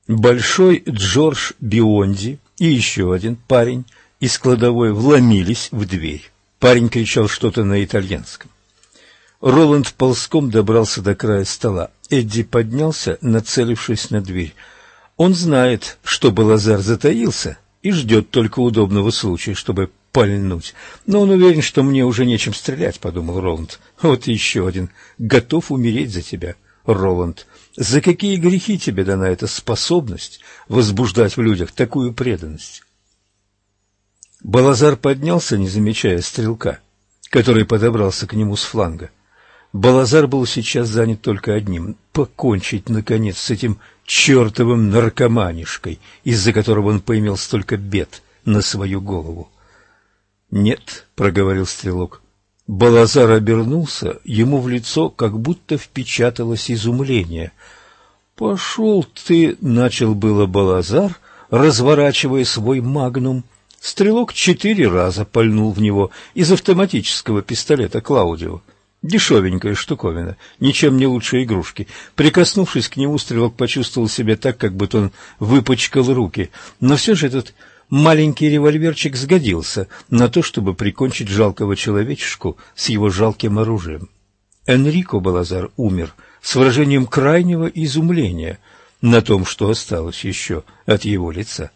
Большой Джордж Бионди и еще один парень из кладовой вломились в дверь. Парень кричал что-то на итальянском. Роланд ползком добрался до края стола. Эдди поднялся, нацелившись на дверь. Он знает, что Балазар затаился и ждет только удобного случая, чтобы пальнуть. Но он уверен, что мне уже нечем стрелять, — подумал Роланд. Вот еще один. Готов умереть за тебя, Роланд. За какие грехи тебе дана эта способность возбуждать в людях такую преданность? Балазар поднялся, не замечая стрелка, который подобрался к нему с фланга. Балазар был сейчас занят только одним — покончить, наконец, с этим чертовым наркоманишкой, из-за которого он поимел столько бед на свою голову. — Нет, — проговорил стрелок. Балазар обернулся, ему в лицо как будто впечаталось изумление. — Пошел ты, — начал было Балазар, разворачивая свой магнум. Стрелок 4 раза пальнул в него из автоматического пистолета Клаудио. Дешевенькая штуковина, ничем не лучше игрушки. Прикоснувшись к нему, стрелок почувствовал себя так, как будто он выпачкал руки. Но все же этот маленький револьверчик сгодился на то, чтобы прикончить жалкого человечешку с его жалким оружием. Энрико Балазар умер с выражением крайнего изумления на том, что осталось еще от его лица.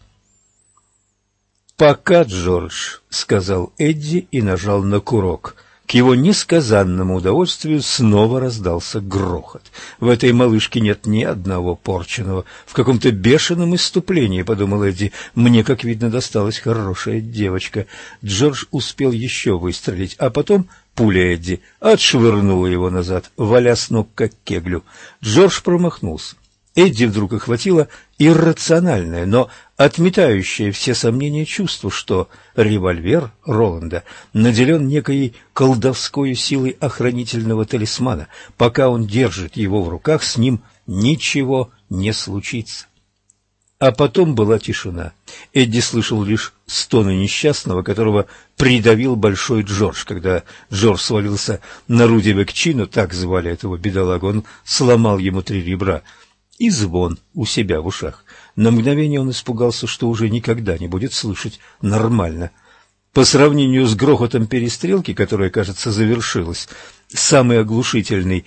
«Пока, Джордж», — сказал Эдди и нажал на курок. К его несказанному удовольствию снова раздался грохот. В этой малышке нет ни одного порченого. В каком-то бешеном исступлении, — подумал Эдди, — мне, как видно, досталась хорошая девочка. Джордж успел еще выстрелить, а потом пуля Эдди отшвырнула его назад, валя с ног, как кеглю. Джордж промахнулся. Эдди вдруг охватило иррациональное, но отметающее все сомнения чувство, что револьвер Роланда наделен некой колдовской силой охранительного талисмана. Пока он держит его в руках, с ним ничего не случится. А потом была тишина. Эдди слышал лишь стоны несчастного, которого придавил Большой Джордж. Когда Джордж свалился на Руди Векчино, так звали этого бедолагу, он сломал ему 3 ребра. И звон у себя в ушах. На мгновение он испугался, что уже никогда не будет слышать нормально. По сравнению с грохотом перестрелки, которая, кажется, завершилась, самый оглушительный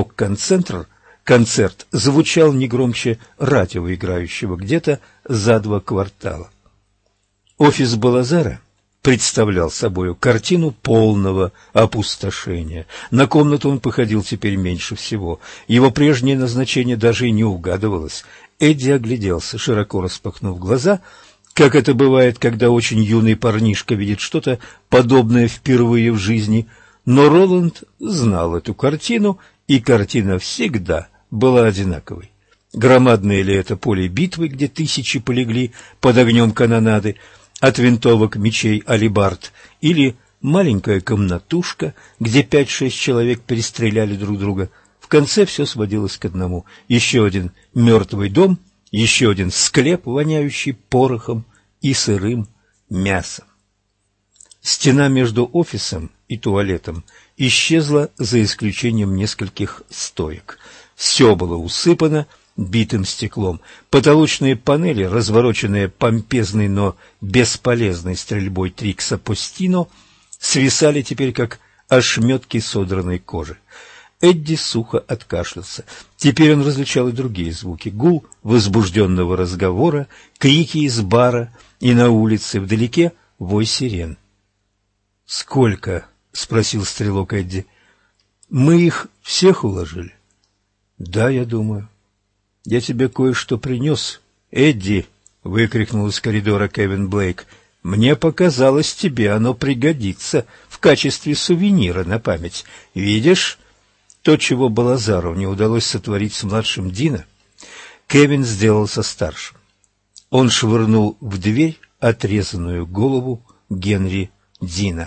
рок-концерт звучал не громче радио, играющего где-то за 2 квартала. Офис Балазара представлял собою картину полного опустошения. На комнату он походил теперь меньше всего. Его прежнее назначение даже и не угадывалось. Эдди огляделся, широко распахнув глаза, как это бывает, когда очень юный парнишка видит что-то подобное впервые в жизни. Но Роланд знал эту картину, и картина всегда была одинаковой. Громадное ли это поле битвы, где тысячи полегли под огнем канонады от винтовок, мечей, алебард, или маленькая комнатушка, где 5-6 человек перестреляли друг друга. В конце все сводилось к одному: еще один мертвый дом, еще один склеп, воняющий порохом и сырым мясом. Стена между офисом и туалетом исчезла за исключением нескольких стоек. Все было усыпано битым стеклом. Потолочные панели, развороченные помпезной, но бесполезной стрельбой Трикса Постино, свисали теперь, как ошметки содранной кожи. Эдди сухо откашлялся. Теперь он различал и другие звуки: гул возбужденного разговора, крики из бара и на улице, вдалеке вой сирен. — Сколько? — спросил стрелок Эдди. — Мы их всех уложили? — Да, я думаю. — Я тебе кое-что принес. — Эдди! — выкрикнул из коридора Кевин Блейк. — Мне показалось, тебе оно пригодится в качестве сувенира на память. Видишь? То, чего Балазару не удалось сотворить с младшим Дино, Кевин сделался старшим. Он швырнул в дверь отрезанную голову Генри Дино.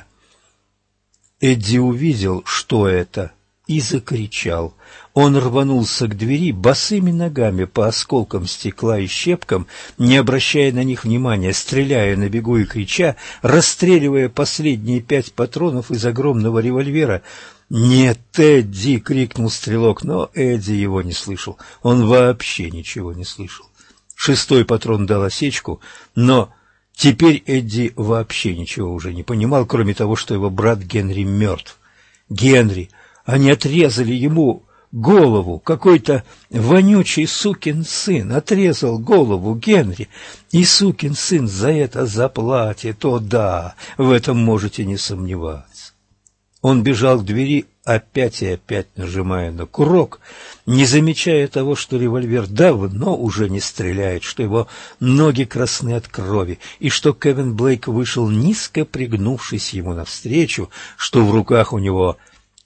Эдди увидел, что это, и закричал. Он рванулся к двери босыми ногами по осколкам стекла и щепкам, не обращая на них внимания, стреляя на бегу и крича, расстреливая последние 5 патронов из огромного револьвера. «Нет, Эдди!» — крикнул стрелок, но Эдди его не слышал. Он вообще ничего не слышал. 6-й патрон дал осечку, но теперь Эдди вообще ничего уже не понимал, кроме того, что его брат Генри мертв. Генри! Они отрезали ему голову. Какой-то вонючий сукин сын отрезал голову Генри. И сукин сын за это заплатит. О да, в этом можете не сомневаться. Он бежал к двери, опять и опять нажимая на курок, не замечая того, что револьвер давно уже не стреляет, что его ноги красны от крови, и что Кевин Блейк вышел, низко пригнувшись ему навстречу, что в руках у него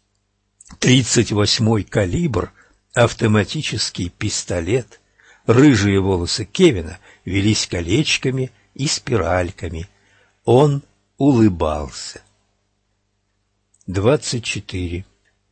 38-й калибр, автоматический пистолет. Рыжие волосы Кевина велись колечками и спиральками. Он улыбался. 24.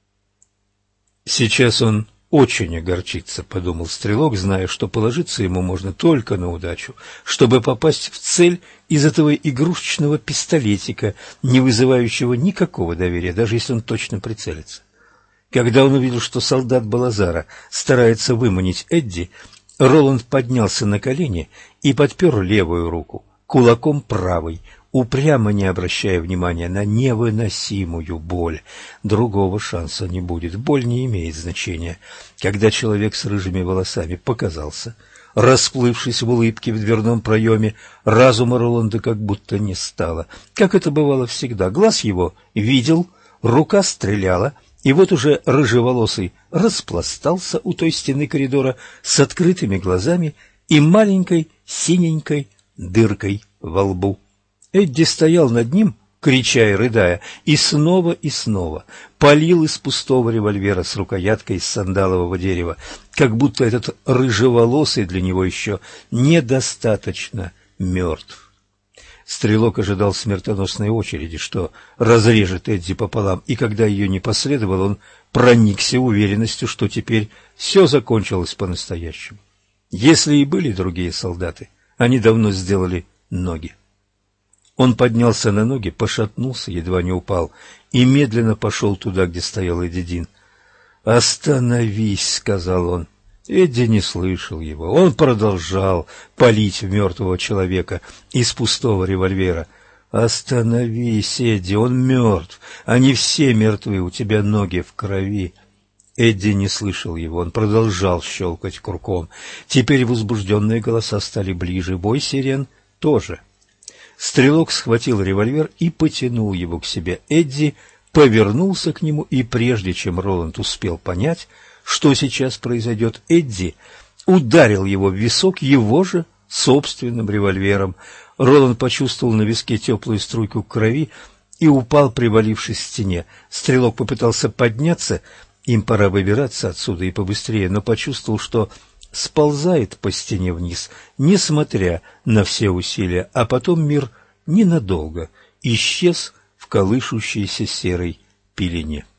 Сейчас он очень огорчится, подумал Стрелок, зная, что положиться ему можно только на удачу, чтобы попасть в цель из этого игрушечного пистолетика, не вызывающего никакого доверия, даже если он точно прицелится. Когда он увидел, что солдат Балазара старается выманить Эдди, Роланд поднялся на колени и подпер левую руку кулаком правой, упрямо не обращая внимания на невыносимую боль. Другого шанса не будет, боль не имеет значения. Когда человек с рыжими волосами показался, расплывшись в улыбке в дверном проеме, разума Роланда как будто не стало. Как это бывало всегда, глаз его видел, рука стреляла, и вот уже рыжеволосый распластался у той стены коридора с открытыми глазами и маленькой синенькой дыркой во лбу. Эдди стоял над ним, крича и рыдая, и снова палил из пустого револьвера с рукояткой из сандалового дерева, как будто этот рыжеволосый для него еще недостаточно мертв. Стрелок ожидал смертоносной очереди, что разрежет Эдди пополам, и когда ее не последовало, он проникся уверенностью, что теперь все закончилось по-настоящему. Если и были другие солдаты, они давно сделали ноги. Он поднялся на ноги, пошатнулся, едва не упал, и медленно пошел туда, где стоял Эдди Дин. «Остановись», — сказал он. Эдди не слышал его. Он продолжал палить в мертвого человека из пустого револьвера. «Остановись, Эдди, он мертв. Они все мертвы, у тебя ноги в крови». Эдди не слышал его. Он продолжал щелкать курком. Теперь возбужденные голоса стали ближе. Бой сирен тоже. Стрелок схватил револьвер и потянул его к себе. Эдди повернулся к нему, и прежде чем Роланд успел понять, что сейчас произойдет, Эдди ударил его в висок его же собственным револьвером. Роланд почувствовал на виске теплую струйку крови и упал, привалившись к стене. Стрелок попытался подняться, им пора выбираться отсюда и побыстрее, но почувствовал, что сползает по стене вниз, несмотря на все усилия, а потом мир ненадолго исчез в колышущейся серой пелене.